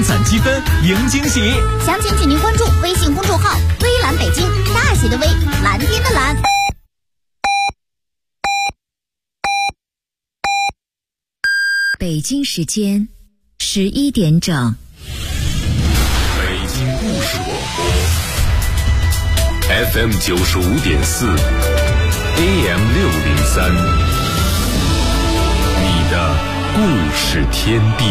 攒积分，赢惊喜。 详情请您关注微信公众号“微蓝北京”，大写的微，蓝天的蓝。 北京时间11点整。 北京故事广播 FM 95.4 AM 603，你的故事天地。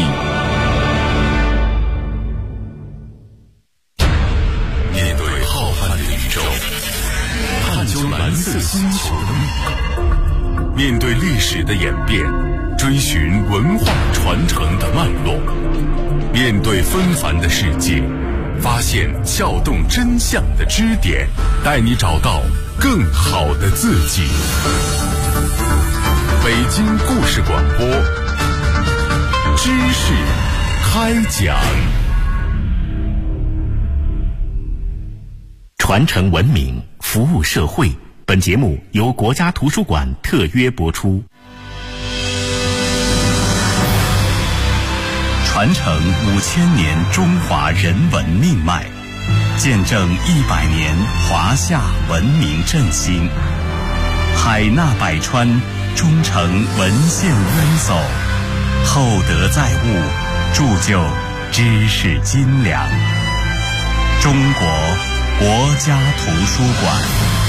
面对浩瀚的宇宙，探究蓝色星球的密码，面对历史的演变，追寻文化传承的脉络，面对纷繁的世界，发现撬动真相的支点，带你找到更好的自己。北京故事广播，知识开讲。 传承文明，服务社会。本节目由国家图书馆特约播出。 传承5000年中华人文命脉，见证100年华夏文明振兴。海纳百川，忠诚文献渊薮，厚德载物，铸就知识斤两。中国国家图书馆。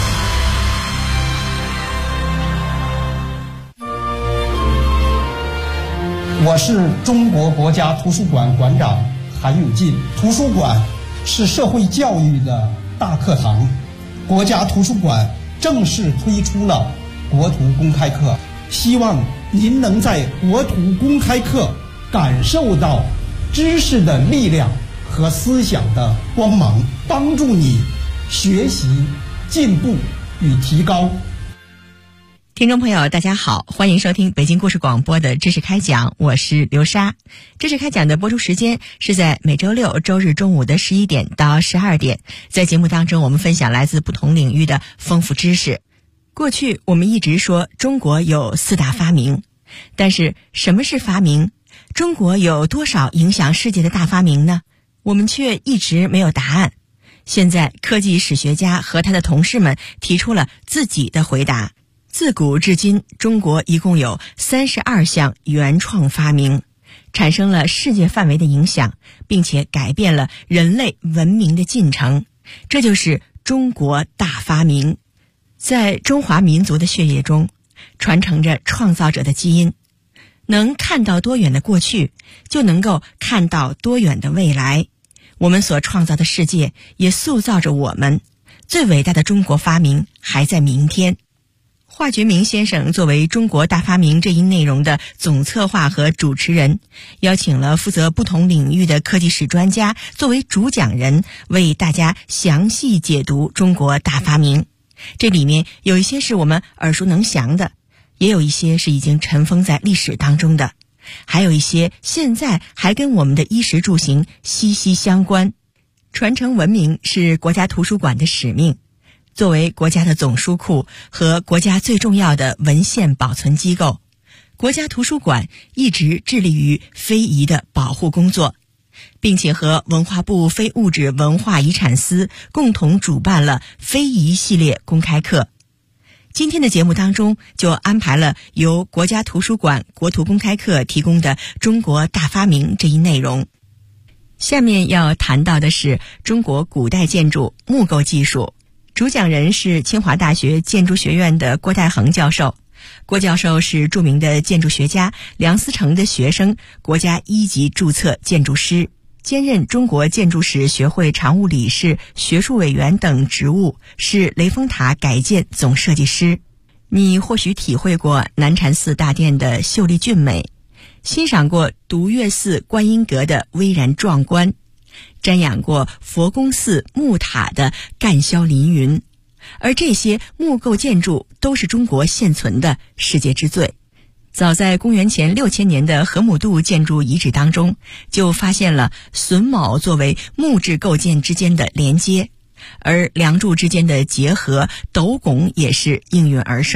我是中国国家图书馆馆长韩永进。图书馆是社会教育的大课堂，国家图书馆正式推出了国图公开课，希望您能在国图公开课感受到知识的力量和思想的光芒，帮助你学习、进步与提高。 听众朋友大家好，欢迎收听北京故事广播的知识开讲，我是刘莎。知识开讲的播出时间是在每周六周日中午的11点到12点，在节目当中我们分享来自不同领域的丰富知识。过去我们一直说中国有4大发明，但是什么是发明？中国有多少影响世界的大发明呢？我们却一直没有答案。现在科技史学家和他的同事们提出了自己的回答。自古至今，中国一共有32项原创发明，产生了世界范围的影响，并且改变了人类文明的进程。这就是中国大发明。在中华民族的血液中，传承着创造者的基因。能看到多远的过去，就能够看到多远的未来。我们所创造的世界也塑造着我们。最伟大的中国发明还在明天。华觉明先生作为中国大发明这一内容的总策划和主持人，邀请了负责不同领域的科技史专家作为主讲人，为大家详细解读中国大发明。这里面有一些是我们耳熟能详的，也有一些是已经尘封在历史当中的，还有一些现在还跟我们的衣食住行息息相关。传承文明是国家图书馆的使命。作为国家的总书库和国家最重要的文献保存机构，国家图书馆一直致力于非遗的保护工作，并且和文化部非物质文化遗产司共同主办了非遗系列公开课。今天的节目当中就安排了由国家图书馆国图公开课提供的中国大发明这一内容。下面要谈到的是中国古代建筑木构技术。主讲人是清华大学建筑学院的郭代恒教授。郭教授是著名的建筑学家，梁思成的学生，国家1级注册建筑师，兼任中国建筑史学会常务理事、学术委员等职务，是雷峰塔改建总设计师。你或许体会过南禅寺大殿的秀丽俊美，欣赏过独乐寺观音阁的巍然壮观，瞻仰过佛宫寺木塔的干霄凌云，而这些木构建筑都是中国现存的世界之最。早在公元前6000年的河姆渡建筑遗址当中，就发现了榫卯作为木质构件之间的连接，而梁柱之间的结合，斗拱也是应运而生。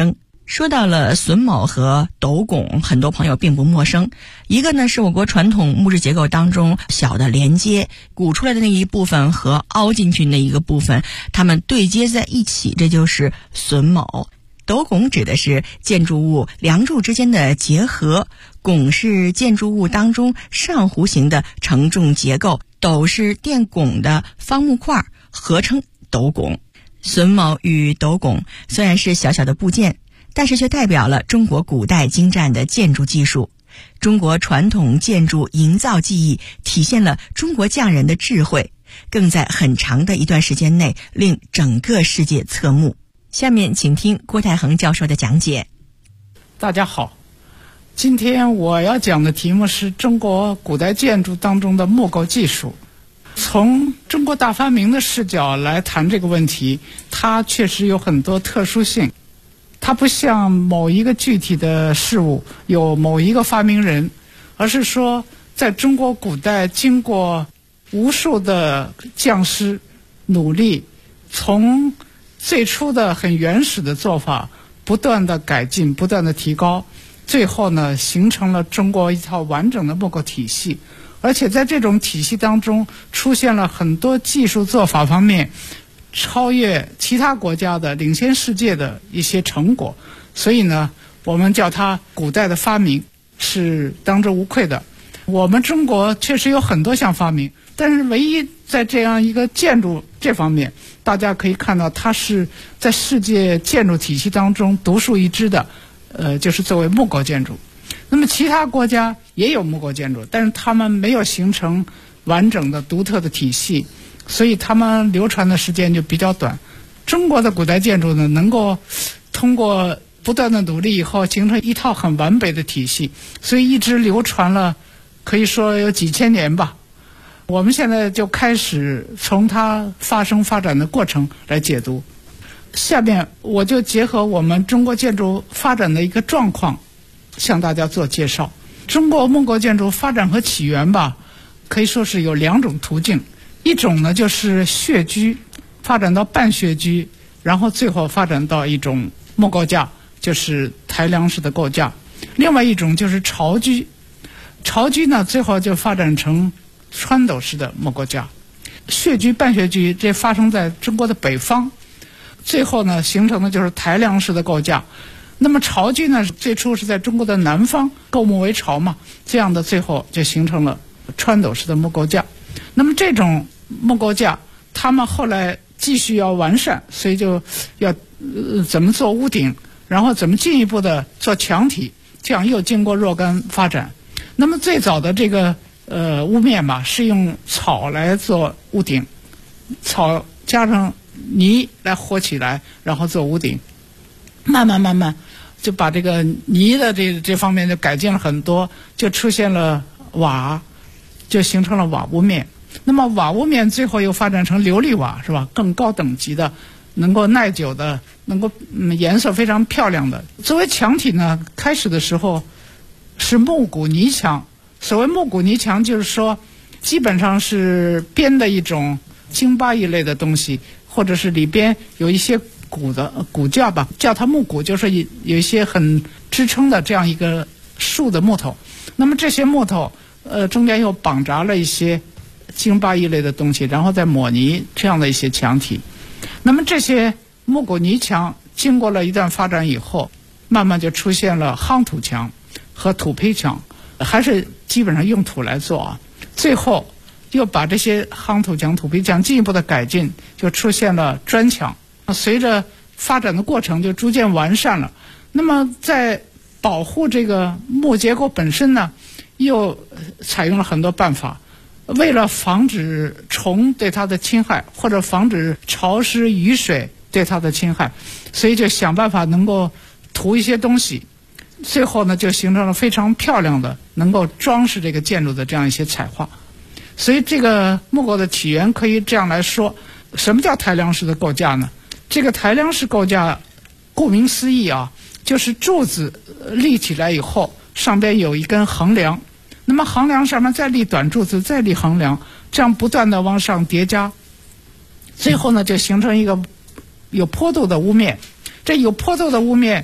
说到了榫卯和斗拱，很多朋友并不陌生。一个呢是我国传统木质结构当中小的连接，鼓出来的那一部分和凹进去那一个部分，它们对接在一起，这就是榫卯。斗拱指的是建筑物梁柱之间的结合，拱是建筑物当中上弧形的承重结构，斗是垫拱的方木块，合称斗拱。榫卯与斗拱虽然是小小的部件，但是却代表了中国古代精湛的建筑技术。中国传统建筑营造技艺体现了中国匠人的智慧，更在很长的一段时间内令整个世界侧目。下面请听郭泰恒教授的讲解。 大家好，今天我要讲的题目是中国古代建筑当中的木构技术。从中国大发明的视角来谈这个问题，它确实有很多特殊性。它不像某一个具体的事物有某一个发明人，而是说在中国古代经过无数的匠师努力，从最初的很原始的做法不断的改进，不断的提高，最后呢形成了中国一套完整的木构体系。而且在这种体系当中出现了很多技术做法方面超越其他国家的领先世界的一些成果，所以呢我们叫它古代的发明，是当之无愧的。我们中国确实有很多项发明，但是唯一在这样一个建筑这方面，大家可以看到它是在世界建筑体系当中独树一帜的，就是作为木构建筑。那么其他国家也有木构建筑，但是他们没有形成完整的独特的体系，所以他们流传的时间就比较短。中国的古代建筑呢，能够通过不断的努力以后形成一套很完美的体系，所以一直流传了可以说有几千年吧。我们现在就开始从它发生发展的过程来解读。下面我就结合我们中国建筑发展的一个状况向大家做介绍。中国木构建筑发展和起源吧，可以说是有两种途径。一种呢就是穴居，发展到半穴居，然后最后发展到一种木构架，就是抬梁式的构架。另外一种就是巢居，巢居呢最后就发展成穿斗式的木构架。穴居、半穴居这发生在中国的北方，最后呢形成的就是抬梁式的构架。那么巢居呢最初是在中国的南方，构木为巢嘛，这样的最后就形成了穿斗式的木构架。那么这种木构架他们后来继续要完善，所以就要怎么做屋顶，然后怎么进一步的做墙体，这样又经过若干发展。那么最早的这个屋面吧，是用草来做屋顶，草加上泥来和起来，然后做屋顶。慢慢就把这个泥的这方面就改进了很多，就出现了瓦，就形成了瓦屋面。那么瓦屋面最后又发展成琉璃瓦，是吧？更高等级的，能够耐久的，能够颜色非常漂亮的。作为墙体呢，开始的时候是木骨泥墙。所谓木骨泥墙，就是说基本上是编的一种京巴一类的东西，或者是里边有一些骨的骨架吧，叫它木骨，就是有一些很支撑的这样一个树的木头。那么这些木头中间又绑扎了一些京巴一类的东西，然后再抹泥，这样的一些墙体。那么这些木骨泥墙经过了一段发展以后，慢慢就出现了夯土墙和土坯墙，还是基本上用土来做啊。最后又把这些夯土墙、土坯墙进一步的改进，就出现了砖墙。随着发展的过程就逐渐完善了。那么在保护这个木结构本身呢，又采用了很多办法。为了防止虫对它的侵害，或者防止潮湿雨水对它的侵害，所以就想办法能够涂一些东西。最后呢就形成了非常漂亮的能够装饰这个建筑的这样一些彩画。所以这个木构的起源可以这样来说。什么叫抬梁式的构架呢？这个抬梁式构架顾名思义啊，就是柱子立起来以后，上边有一根横梁，那么横梁上面再立短柱子，再立横梁，这样不断的往上叠加，最后呢就形成一个有坡度的屋面。这有坡度的屋面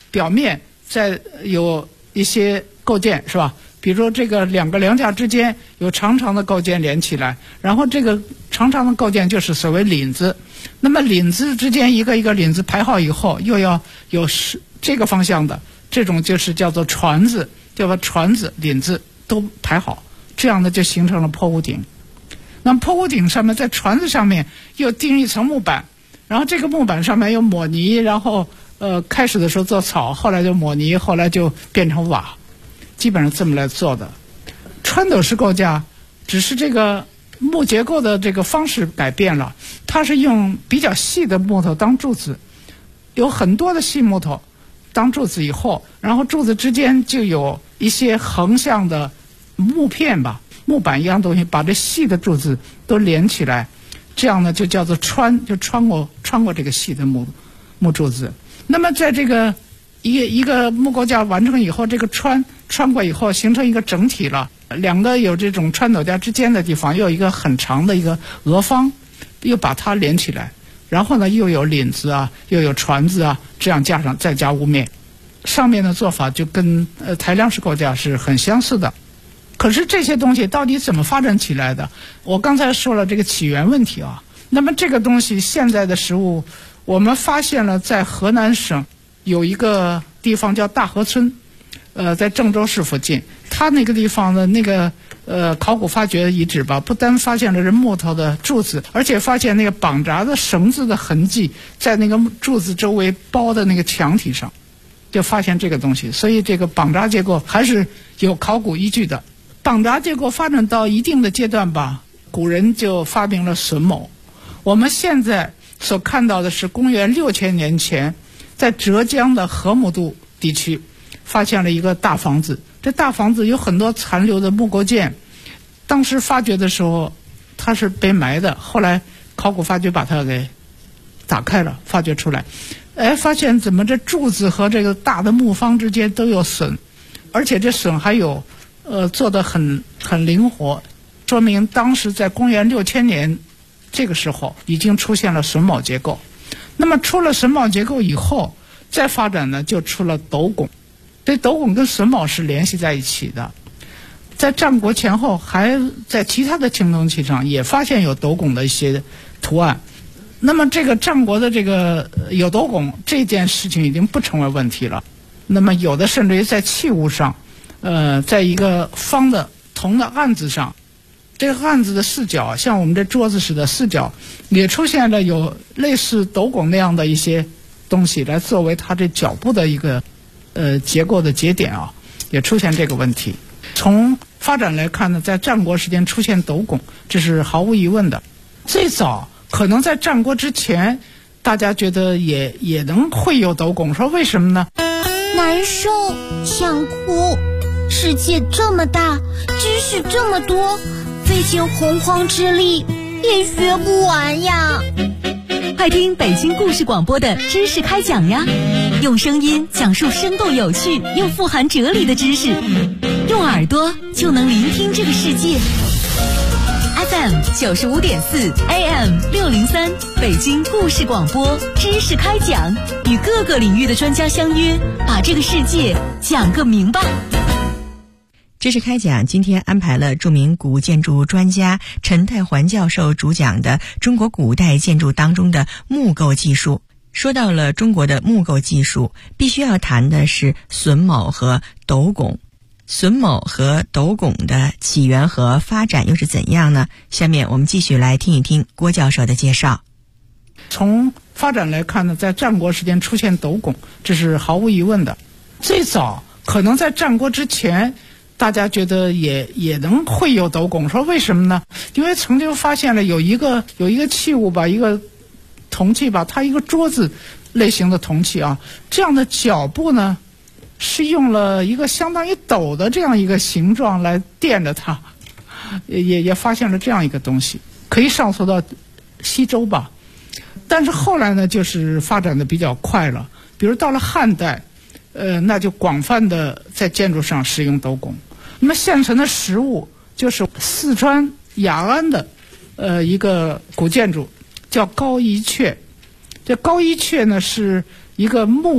表面再有一些构件，是吧？比如说这个两个梁架之间有长长的构件连起来，然后这个长长的构件就是所谓领子。那么领子之间一个一个领子排好以后，又要有这个方向的，这种就是叫做船子，就把船子领子都排好，这样呢就形成了坡屋顶。那么坡屋顶上面在船子上面又钉一层木板，然后这个木板上面又抹泥，然后开始的时候做草，后来就抹泥，后来就变成瓦，基本上这么来做的。穿斗式构架只是这个木结构的这个方式改变了，它是用比较细的木头当柱子，有很多的细木头当柱子以后，然后柱子之间就有一些横向的木片吧，木板一样东西，把这细的柱子都连起来，这样呢就叫做穿过这个细的木柱子。那么在这个一个木构架完成以后，这个穿过以后形成一个整体了，两个有这种穿斗架之间的地方又有一个很长的一个额方，又把它连起来，然后呢又有领子啊，又有船子啊，这样架上再加屋面，上面的做法就跟抬梁式构架是很相似的。可是这些东西到底怎么发展起来的？我刚才说了这个起源问题啊。那么这个东西现在的实物，我们发现了在河南省有一个地方叫大河村，在郑州市附近，它那个地方的那个考古发掘遗址吧，不单发现了是木头的柱子，而且发现那个绑扎的绳子的痕迹在那个柱子周围包的那个墙体上，就发现这个东西。所以这个绑扎结构还是有考古依据的。绑扎结构发展到一定的阶段吧，古人就发明了榫卯。我们现在所看到的是公元6000年前，在浙江的河姆渡地区发现了一个大房子，这大房子有很多残留的木构件，当时发掘的时候它是被埋的，后来考古发掘把它给打开了，发掘出来，发现怎么这柱子和这个大的木方之间都有榫，而且这榫还有做得很灵活，说明当时在公元6000年这个时候已经出现了榫卯结构。那么出了榫卯结构以后，再发展呢就出了斗拱。这斗拱跟榫卯是联系在一起的，在战国前后还在其他的青铜器上也发现有斗拱的一些图案。那么这个战国的这个有斗拱这件事情已经不成为问题了，那么有的甚至于在器物上，在一个方的铜的案子上，这个案子的四角像我们这桌子似的四角也出现了有类似斗拱那样的一些东西来作为它这脚部的一个结构的节点啊，也出现这个问题。从发展来看呢，在战国时间出现斗拱，这是毫无疑问的。最早可能在战国之前，大家觉得也能会有斗拱，说为什么呢？ 难受，想哭。世界这么大，知识这么多，费尽洪荒之力也学不完呀。 快听北京故事广播的知识开讲呀，用声音讲述生动有趣又富含哲理的知识，用耳朵就能聆听这个世界。FM 95.4 AM 603，北京故事广播知识开讲，与各个领域的专家相约，把这个世界讲个明白。 知识开讲今天安排了著名古建筑专家陈泰环教授主讲的中国古代建筑当中的木构技术。说到了中国的木构技术，必须要谈的是榫卯和斗拱。榫卯和斗拱的起源和发展又是怎样呢？下面我们继续来听一听郭教授的介绍。 从发展来看呢，在战国时间出现斗拱，这是毫无疑问的。最早可能在战国之前，大家觉得也能会有斗拱，说为什么呢？因为曾经发现了有一个器物吧，一个铜器吧，它一个桌子类型的铜器啊，这样的脚部呢是用了一个相当于斗的这样一个形状来垫着它，也发现了这样一个东西，可以上溯到西周吧。但是后来呢，就是发展的比较快了，比如到了汉代，那就广泛的在建筑上使用斗拱。那么现存的实物就是四川雅安的一个古建筑，叫高一阙。这高一阙呢是一个木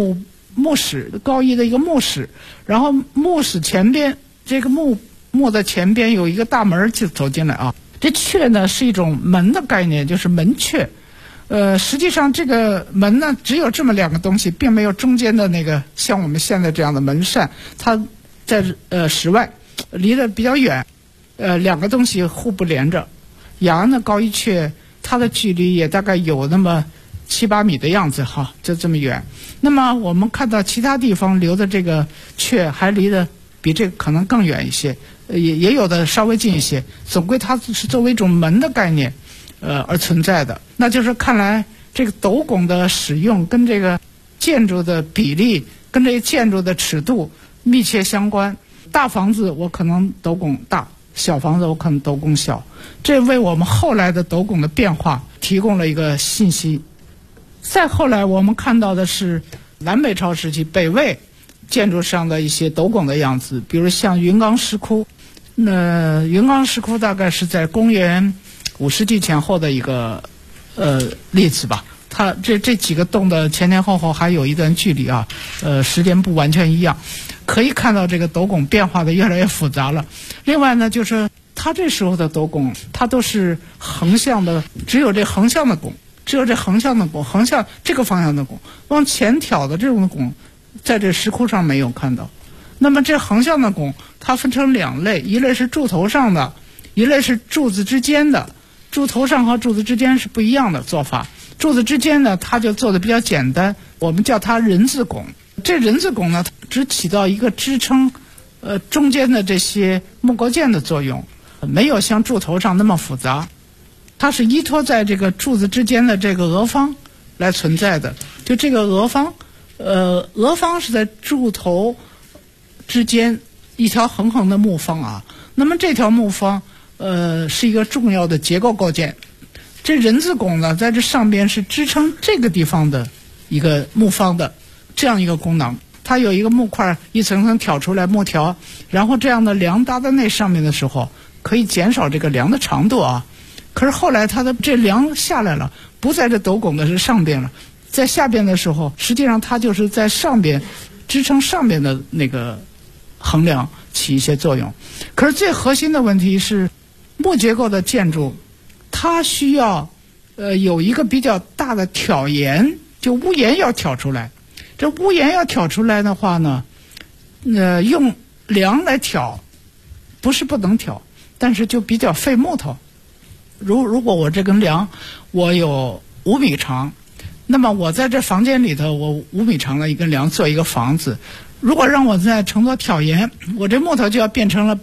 墓室，高一的一个墓室，然后墓室前边这个墓的前边有一个大门就走进来啊。这阙呢是一种门的概念，就是门阙。实际上这个门呢只有这么两个东西，并没有中间的那个像我们现在这样的门扇，它在室外离得比较远，两个东西互不连着。雅安的高一阙它的距离也大概有那么7、8米的样子哈，就这么远。那么我们看到其他地方留的这个阙还离得比这个可能更远一些，也有的稍微近一些。总归它是作为一种门的概念而存在的。那就是看来这个斗拱的使用跟这个建筑的比例跟这个建筑的尺度密切相关。大房子我可能斗拱大，小房子我可能斗拱小，这为我们后来的斗拱的变化提供了一个信息。再后来我们看到的是南北朝时期北魏建筑上的一些斗拱的样子，比如像云冈石窟。云冈石窟大概是在公元5世纪前后的一个例子吧。它这几个洞的前后还有一段距离啊，时间不完全一样，可以看到这个斗拱变化的越来越复杂了。另外呢，就是它这时候的斗拱，它都是横向的，只有这横向的拱，横向这个方向的拱，往前挑的这种拱，在这石窟上没有看到。那么这横向的拱，它分成两类，一类是柱头上的，一类是柱子之间的。柱头上和柱子之间是不一样的做法。柱子之间呢，它就做的比较简单，我们叫它人字拱。这人字拱呢，只起到一个支撑中间的这些木构件的作用，没有像柱头上那么复杂。它是依托在这个柱子之间的这个额方来存在的。就这个额方是在柱头之间一条横横的木方啊。那么这条木方是一个重要的结构构件。这人字拱呢，在这上边是支撑这个地方的一个木方的这样一个功能。它有一个木块一层层挑出来木条，然后这样的梁搭在那上面的时候，可以减少这个梁的长度啊。可是后来它的这梁下来了，不在这斗拱的是上边了，在下边的时候，实际上它就是在上边支撑上边的那个横梁起一些作用。可是最核心的问题是，木结构的建筑它需要有一个比较大的挑檐，就屋檐要挑出来。这屋檐要挑出来的话呢，用梁来挑不是不能挑，但是就比较费木头。如果我这根梁我有5米长，那么我在这房间里头，我5米长的一根梁做一个房子，如果让我再乘坐挑檐，我这木头就要变成了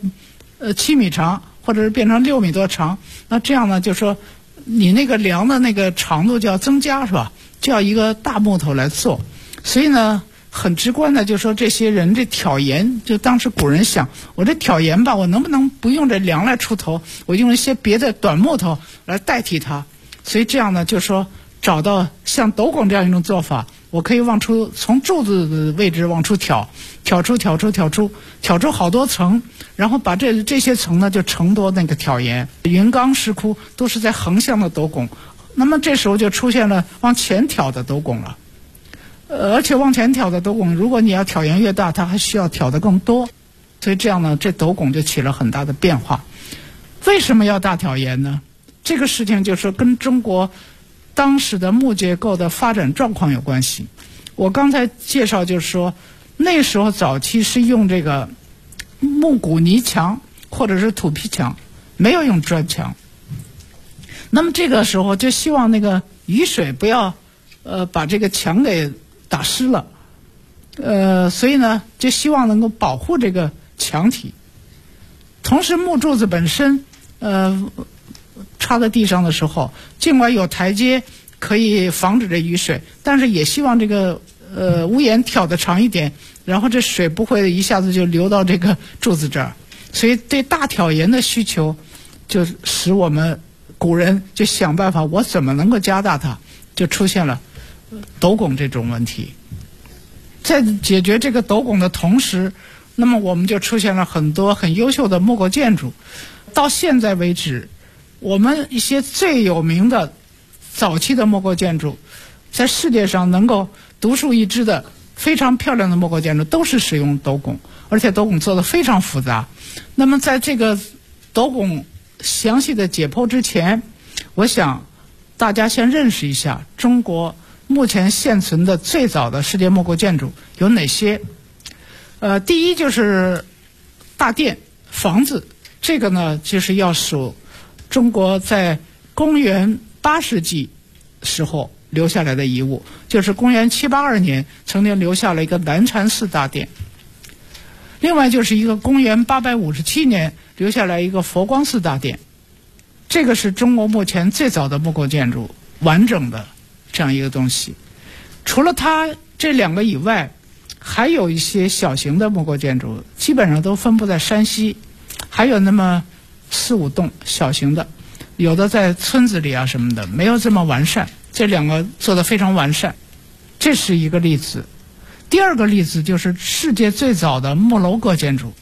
7米长，或者是变成6米多长。那这样呢，就说你那个梁的那个长度就要增加，是吧？就要一个大木头来做。所以呢，很直观的就说这些人这挑檐，就当时古人想，我这挑檐吧，我能不能不用这梁来出头，我用一些别的短木头来代替它。所以这样呢，就说找到像斗拱这样一种做法，我可以从柱子的位置往出挑出好多层，然后把这些层呢就承多那个挑檐。云冈石窟都是在横向的斗拱，那么这时候就出现了往前挑的斗拱了。而且往前挑的斗拱，如果你要挑檐越大，它还需要挑得更多，所以这样呢，这斗拱就起了很大的变化。为什么要大挑檐呢？这个事情就是跟中国当时的木结构的发展状况有关系。我刚才介绍就是说，那时候早期是用这个木骨泥墙或者是土坯墙，没有用砖墙。那么这个时候就希望那个雨水不要把这个墙给打湿了，所以呢就希望能够保护这个墙体。同时木柱子本身插在地上的时候，尽管有台阶可以防止这雨水，但是也希望这个屋檐挑得长一点，然后这水不会一下子就流到这个柱子这儿。所以对大挑檐的需求，就使我们古人就想办法，我怎么能够加大它，就出现了斗拱这种问题。在解决这个斗拱的同时，那么我们就出现了很多很优秀的木构建筑。到现在为止，我们一些最有名的早期的木构建筑，在世界上能够独树一帜的非常漂亮的木构建筑都是使用斗拱，而且斗拱做得非常复杂。那么在这个斗拱详细的解剖之前，我想大家先认识一下中国目前现存的最早的世界木构建筑有哪些。第一就是大殿房子，这个呢就是要数中国在公元8世纪时候留下来的遗物，就是公元782年曾经留下了一个南禅寺大殿。另外就是一个公元857年留下来一个佛光寺大殿，这个是中国目前最早的木构建筑完整的这样一个东西。除了它这2个以外，还有一些小型的木构建筑，基本上都分布在山西，还有那么4、5栋小型的，有的在村子里啊什么的，没有这么完善。这2个做得非常完善，这是一个例子。第2个例子就是世界最早的木楼阁建筑。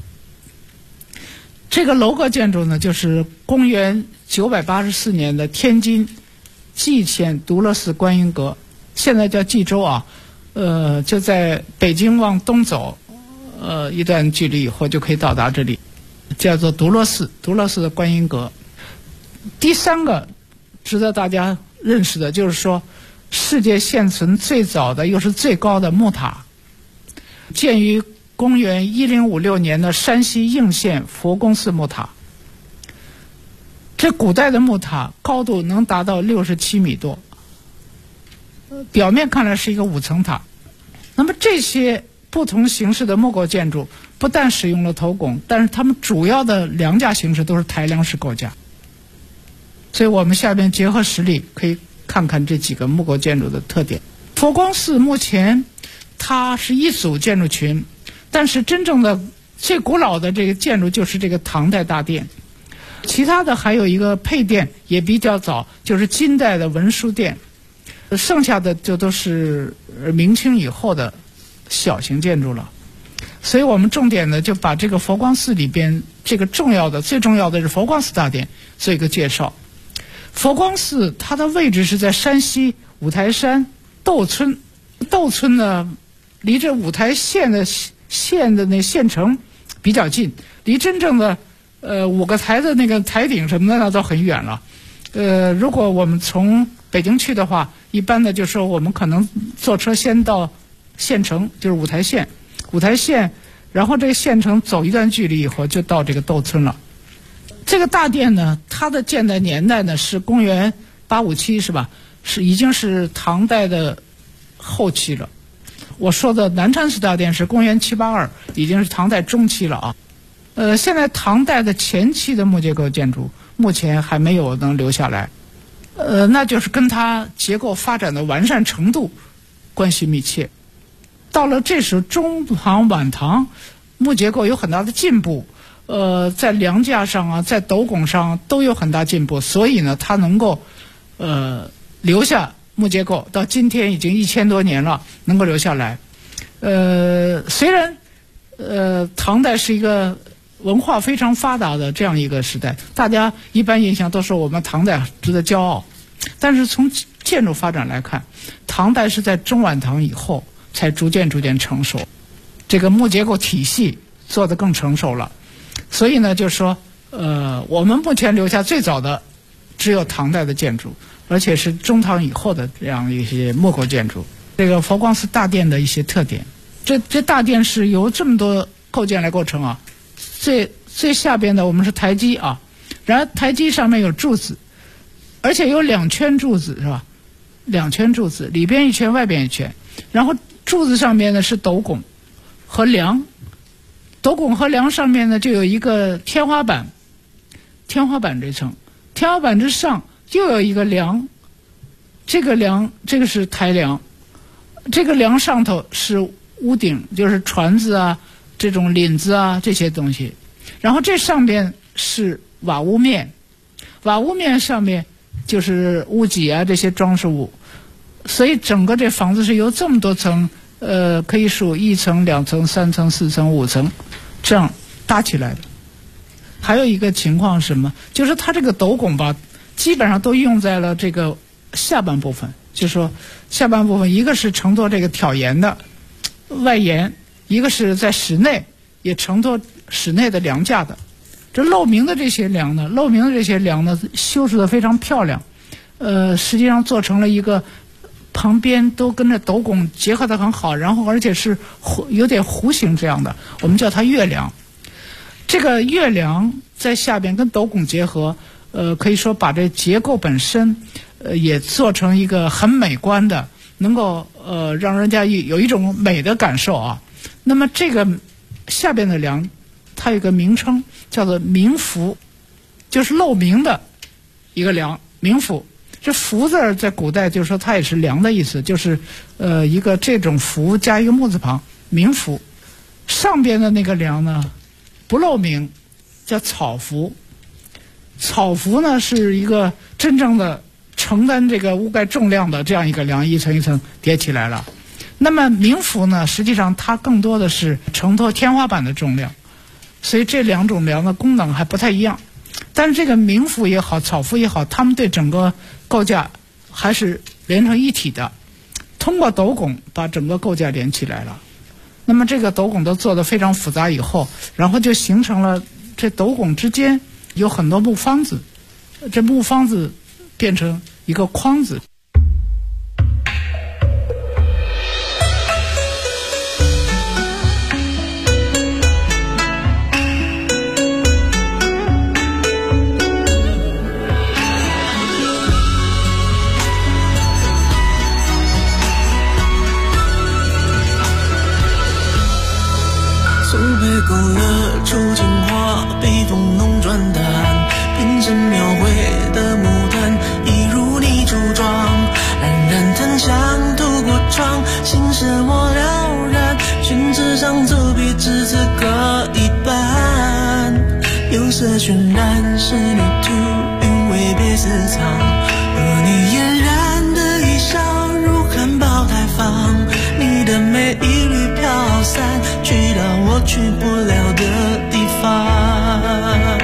这个楼阁建筑呢，就是公元984年的天津蓟县独乐寺观音阁，现在叫蓟州啊，就在北京往东走，一段距离以后就可以到达这里，叫做独乐寺的观音阁。第3个值得大家认识的就是说，世界现存最早的又是最高的木塔，建于公元1056年的山西应县佛光寺木塔。这古代的木塔高度能达到67米多，表面看来是一个5层塔。那么这些不同形式的木构建筑不但使用了斗拱，但是它们主要的梁架形式都是抬梁式构架。所以我们下面结合实例可以看看这几个木构建筑的特点。佛光寺目前它是一组建筑群，但是真正的最古老的这个建筑就是这个唐代大殿，其他的还有一个配殿也比较早，就是金代的文殊殿，剩下的就都是明清以后的小型建筑了。所以我们重点的就把这个佛光寺里边这个最重要的是佛光寺大殿做一个介绍。佛光寺它的位置是在山西五台山窦村，窦村呢离这五台县的那县城比较近，离真正的5个台的那个台顶什么的那都很远了。如果我们从北京去的话，一般的就说我们可能坐车先到县城，就是五台县，然后这个县城走一段距离以后就到这个窦村了。这个大殿呢，它的建代年代呢是公元857，是吧？已经是唐代的后期了。我说的南禅寺大殿是公元782，已经是唐代中期了啊。现在唐代的前期的木结构建筑目前还没有能留下来，那就是跟它结构发展的完善程度关系密切。到了这时候，中唐、晚唐木结构有很大的进步，在梁架上啊，在斗拱上都有很大进步，所以呢，它能够留下木结构，到今天已经1000多年了，能够留下来。虽然唐代是一个文化非常发达的这样一个时代，大家一般印象都说我们唐代值得骄傲，但是从建筑发展来看，唐代是在中晚唐以后才逐渐成熟，这个木结构体系做得更成熟了。所以呢，就是说，我们目前留下最早的只有唐代的建筑，而且是中唐以后的这样一些木构建筑。这个佛光寺大殿的一些特点，这大殿是由这么多构件来构成啊。最下边的我们是台基啊，然后台基上面有柱子，而且有2圈柱子，是吧？2圈柱子，里边一圈，外边一圈。然后柱子上面呢是斗拱和梁，斗拱和梁上面呢就有一个天花板这层，天花板之上又有一个梁，这个是台梁，这个梁上头是屋顶，就是船子啊，这种檩子啊这些东西。然后这上边是瓦屋面，瓦屋面上面就是屋脊啊这些装饰物。所以整个这房子是由这么多层，可以数1层、2层、3层、4层、5层这样搭起来的。还有一个情况是什么？就是它这个斗拱吧，基本上都用在了这个下半部分，就是说下半部分一个是承托这个挑檐的， 外延，一个是在室内，也承托室内的梁架的。这漏明的这些梁呢，修饰的非常漂亮，实际上做成了一个旁边都跟着斗拱结合的很好，然后而且是有点弧形这样的，我们叫它月梁。这个月梁在下边跟斗拱结合，可以说把这结构本身，也做成一个很美观的，能够让人家有一种美的感受啊。那么这个下边的梁，它有个名称叫做明符，就是漏明的一个梁，明符。这符字在古代就是说它也是梁的意思，就是一个这种符加一个木字旁，明符。上边的那个梁呢不漏明，叫草符。草符呢是一个真正的承担这个屋盖重量的这样一个梁，一层一层叠起来了。那么明符呢，实际上它更多的是承托天花板的重量，所以这两种梁的功能还不太一样。但是这个明符也好，草符也好，它们对整个构架还是连成一体的，通过斗拱把整个构架连起来了。那么这个斗拱都做得非常复杂以后，然后就形成了这斗拱之间有很多木方子，这木方子变成一个框子。 勾勒出情话，被风弄转淡，平生描绘的牡丹，一如你梳妆，冉冉檀香透过窗，心事我了然，宣纸上走笔只字各一半，釉色渲染仕女图，韵味别私藏，和你嫣然的一笑如含苞待放，你的美一缕飘散，去到我去不了的地方。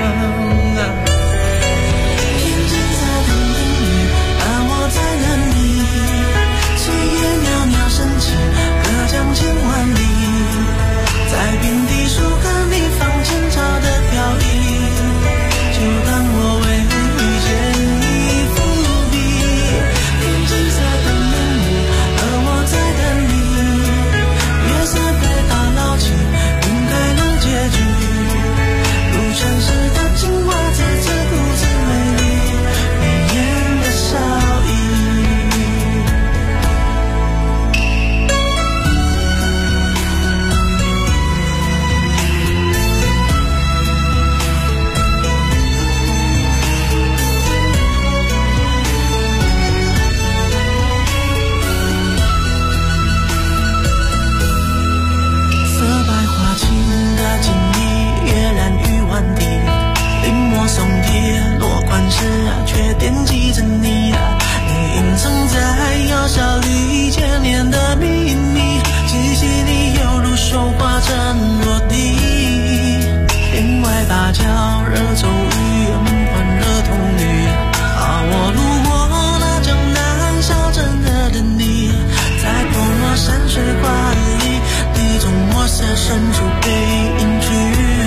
天际在等你，而我在等你，岁月袅袅升起，隔江千万里，在遍地树和你放前朝的飘逸，就当我为遇见你伏笔。天际在等你，而我在等你，月色被打捞起，晕开了结局，如城市的情话在这故事美丽，眉眼的笑意。色白花青的锦衣，跃然于万地，临摹松铁落款时却惦记着你，你隐藏在药效里千年的秘密，细细你犹如绣花针落地，天外芭蕉惹骤雨，欢乐童女，我路过那江南小镇的等你，在泼墨山水画里，你从墨色深处被隐去。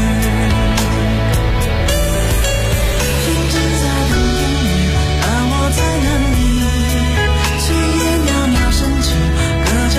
天际在等你，而我在等你，岁月袅袅升起，隔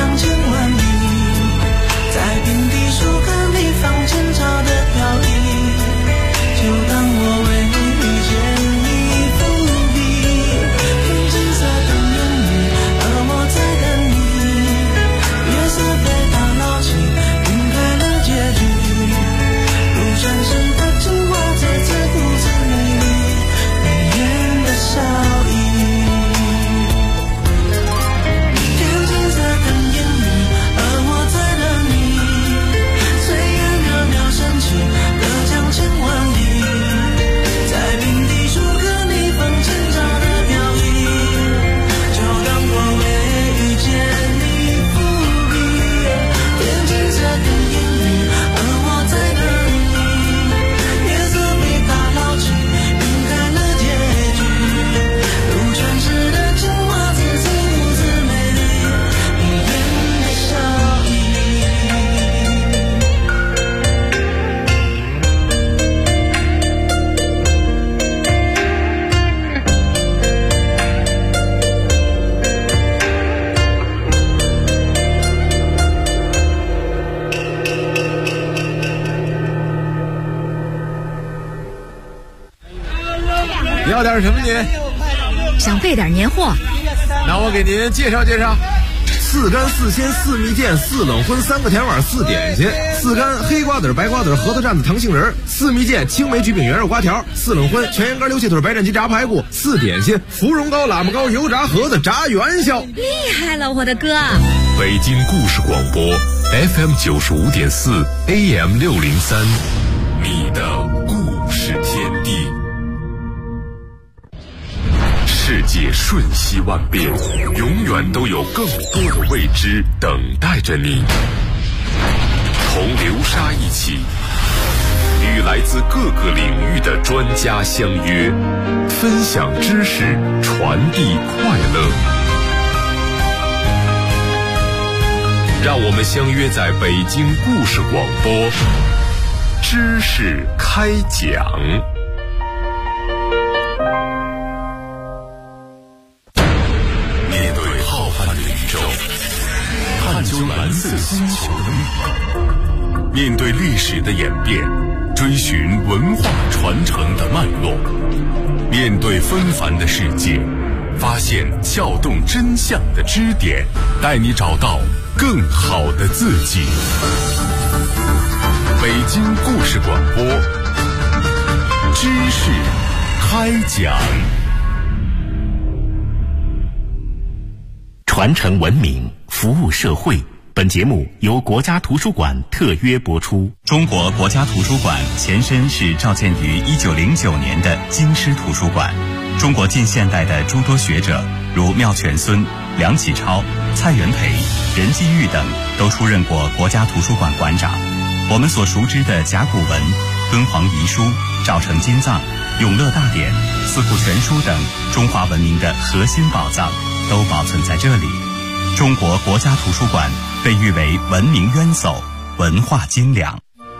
点什么您？ 想备点年货。 那我给您介绍介绍。4干4鲜4蜜饯4冷荤3个甜碗4点心，4干黑瓜子白瓜子核桃蘸子糖杏仁，4蜜饯青梅焗饼圆肉瓜条，4冷荤全羊肝溜切腿白斩鸡炸排骨，4点心芙蓉糕喇嘛糕油炸盒子炸元宵。 厉害了，我的哥！ 北京故事广播 FM 95.4 AM 603，你的故事天地。世界瞬息万变，永远都有更多的未知等待着你。同流沙一起，与来自各个领域的专家相约，分享知识，传递快乐。让我们相约在北京故事广播，知识开讲。面对浩瀚的宇宙，探究蓝色星球的密码，面对历史的演变，追寻文化传承的脉络，面对纷繁的世界，发现撬动真相的支点，带你找到更好的自己。北京故事广播，知识开讲。 传承文明，服务社会。本节目由国家图书馆特约播出。 中国国家图书馆前身是召建于1909年的京师图书馆。中国近现代的诸多学者，如妙犬孙、梁启超、蔡元培、任继玉等，都出任过国家图书馆馆长。我们所熟知的甲骨文、敦煌遗书、赵城金藏、永乐大典、四库全书等中华文明的核心宝藏，都保存在这里。中国国家图书馆被誉为文明渊薮、文化精良。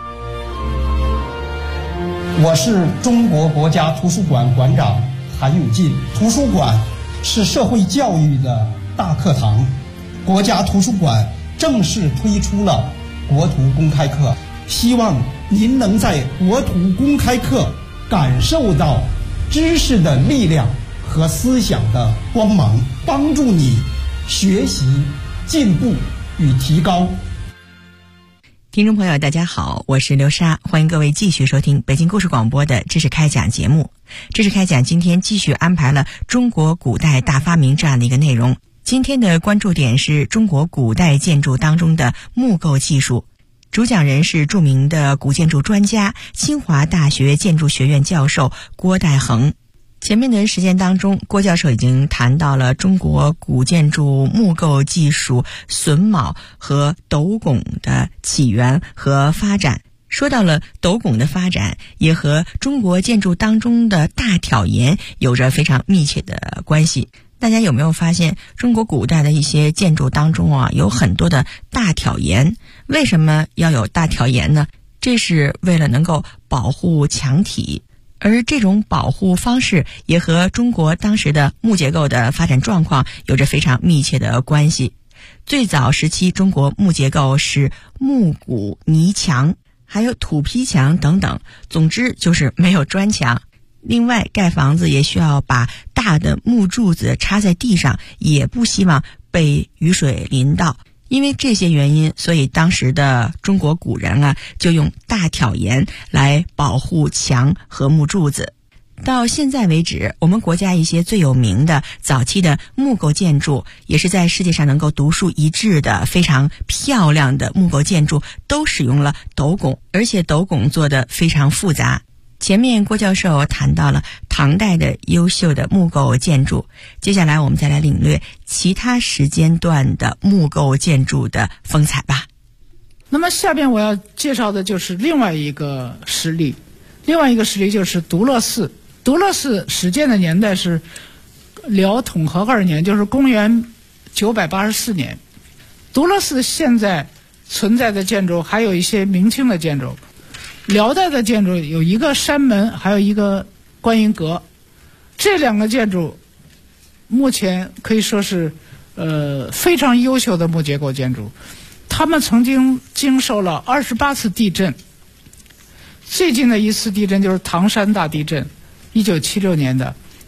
我是中国国家图书馆馆长韩永进。图书馆是社会教育的大课堂，国家图书馆正式推出了国图公开课，希望您能在国图公开课感受到知识的力量和思想的光芒，帮助你学习、进步与提高。 听众朋友大家好，我是刘莎，欢迎各位继续收听北京故事广播的知识开讲节目。知识开讲今天继续安排了中国古代大发明这样的一个内容。今天的关注点是中国古代建筑当中的木构技术，主讲人是著名的古建筑专家、清华大学建筑学院教授郭代衡。前面的时间当中，郭教授已经谈到了中国古建筑木构技术榫卯和斗拱的起源和发展，说到了斗拱的发展也和中国建筑当中的大挑檐有着非常密切的关系。大家有没有发现中国古代的一些建筑当中有很多的大挑檐？为什么要有大挑檐呢？这是为了能够保护墙体，而这种保护方式也和中国当时的木结构的发展状况有着非常密切的关系。最早时期中国木结构是木骨泥墙，还有土坯墙等等，总之就是没有砖墙。另外盖房子也需要把大的木柱子插在地上，也不希望被雨水淋到。因为这些原因，所以当时的中国古人就用大挑檐来保护墙和木柱子。到现在为止，我们国家一些最有名的早期的木构建筑，也是在世界上能够独树一帜的非常漂亮的木构建筑，都使用了斗拱，而且斗拱做得非常复杂。前面郭教授谈到了唐代的优秀的木构建筑，接下来我们再来领略其他时间段的木构建筑的风采吧。 那么下边我要介绍的就是另外一个实例，就是独乐寺。独乐寺始建的年代是辽统和2年，就是公元984年。独乐寺现在存在的建筑还有一些明清的建筑，辽代的建筑有一个山门，还有一个观音阁。这两个建筑目前可以说是非常优秀的木结构建筑，他们曾经经受了28次地震。最近的一次地震就是唐山大地震，1976年的。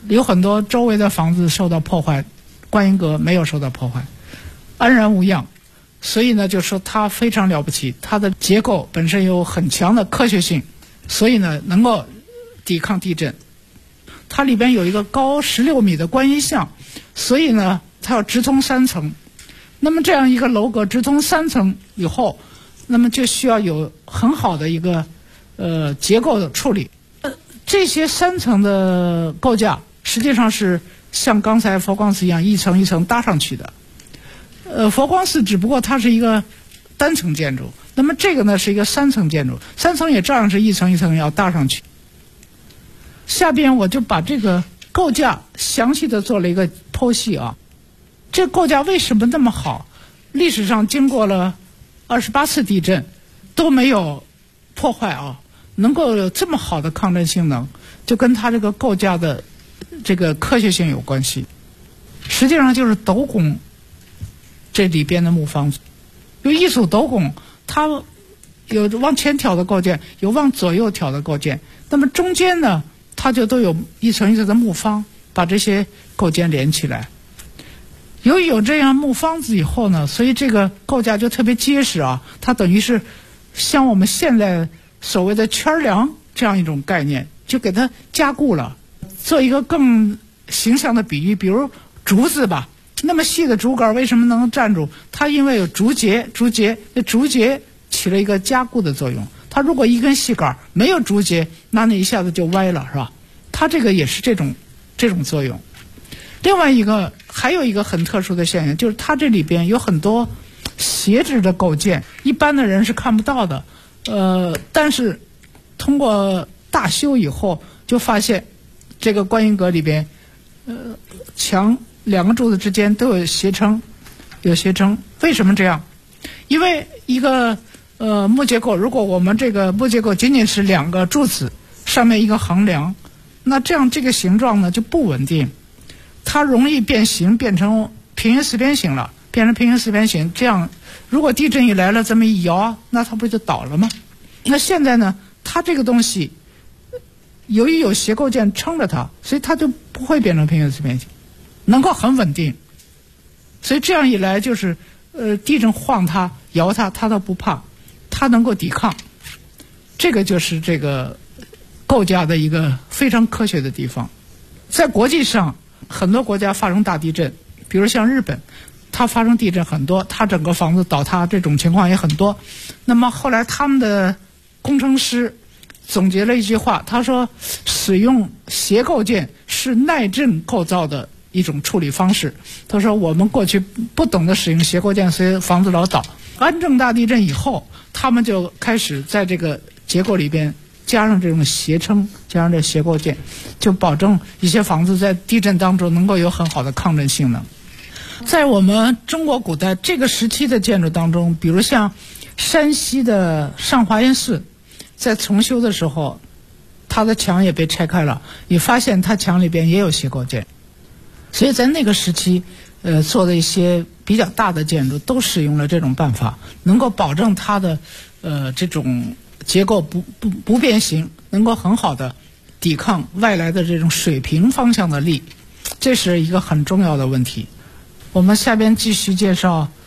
有很多周围的房子受到破坏，观音阁没有受到破坏，安然无恙。所以呢，就说它非常了不起，它的结构本身有很强的科学性，所以呢能够抵抗地震。它里边有一个高16米的观音像，所以呢它要直通3层。那么这样一个楼阁直通3层以后，那么就需要有很好的一个结构的处理。这些3层的构架实际上是像刚才佛光寺一样一层一层搭上去的。佛光寺只不过它是一个单层建筑，那么这个呢是一个3层建筑，3层也照样是一层一层要搭上去。下边我就把这个构架详细的做了一个剖析啊。这构架为什么那么好？历史上经过了28次地震都没有破坏啊，能够有这么好的抗震性能，就跟它这个构架的这个科学性有关系。实际上就是斗拱这里边的木方，有一组斗拱，它有往前挑的构件，有往左右挑的构件，那么中间呢它就都有一层一层的木方把这些构件连起来。由于有这样木方子以后呢，所以这个构架就特别结实啊，它等于是像我们现在所谓的圈梁这样一种概念，就给它加固了。做一个更形象的比喻，比如竹子吧，那么细的竹竿为什么能站住？它因为有竹节起了一个加固的作用。它如果一根细杆没有竹节，那一下子就歪了，是吧？它这个也是这种作用。另外还有一个很特殊的现象，就是它这里边有很多斜直的构件，一般的人是看不到的。但是通过大修以后，就发现这个观音阁里边，墙2个柱子之间都有斜撑，为什么这样？因为一个木结构，如果我们这个木结构仅仅是2个柱子上面一个横梁，那这样这个形状呢就不稳定，它容易变形，变成平行四边形了，这样如果地震一来了，这么一摇，那它不就倒了吗？那现在呢，它这个东西由于有斜构件撑着它，所以它就不会变成平行四边形，能够很稳定。所以这样一来，就是地震晃它摇它都不怕，它能够抵抗。这个就是这个构架的一个非常科学的地方。在国际上很多国家发生大地震，比如像日本，它发生地震很多，它整个房子倒塌这种情况也很多。那么后来他们的工程师总结了一句话，他说使用斜构件是耐震构造的一种处理方式。他说我们过去不懂得使用斜构件，所以房子老倒。安政大地震以后，他们就开始在这个结构里边加上这种斜撑，加上这斜构件，就保证一些房子在地震当中能够有很好的抗震性能。在我们中国古代这个时期的建筑当中，比如像山西的上华严寺，在重修的时候，它的墙也被拆开了，你发现它墙里边也有斜构件。所以在那个时期做的一些比较大的建筑都使用了这种办法，能够保证它的这种结构不变形，能够很好的抵抗外来的这种水平方向的力，这是一个很重要的问题。我们下边继续介绍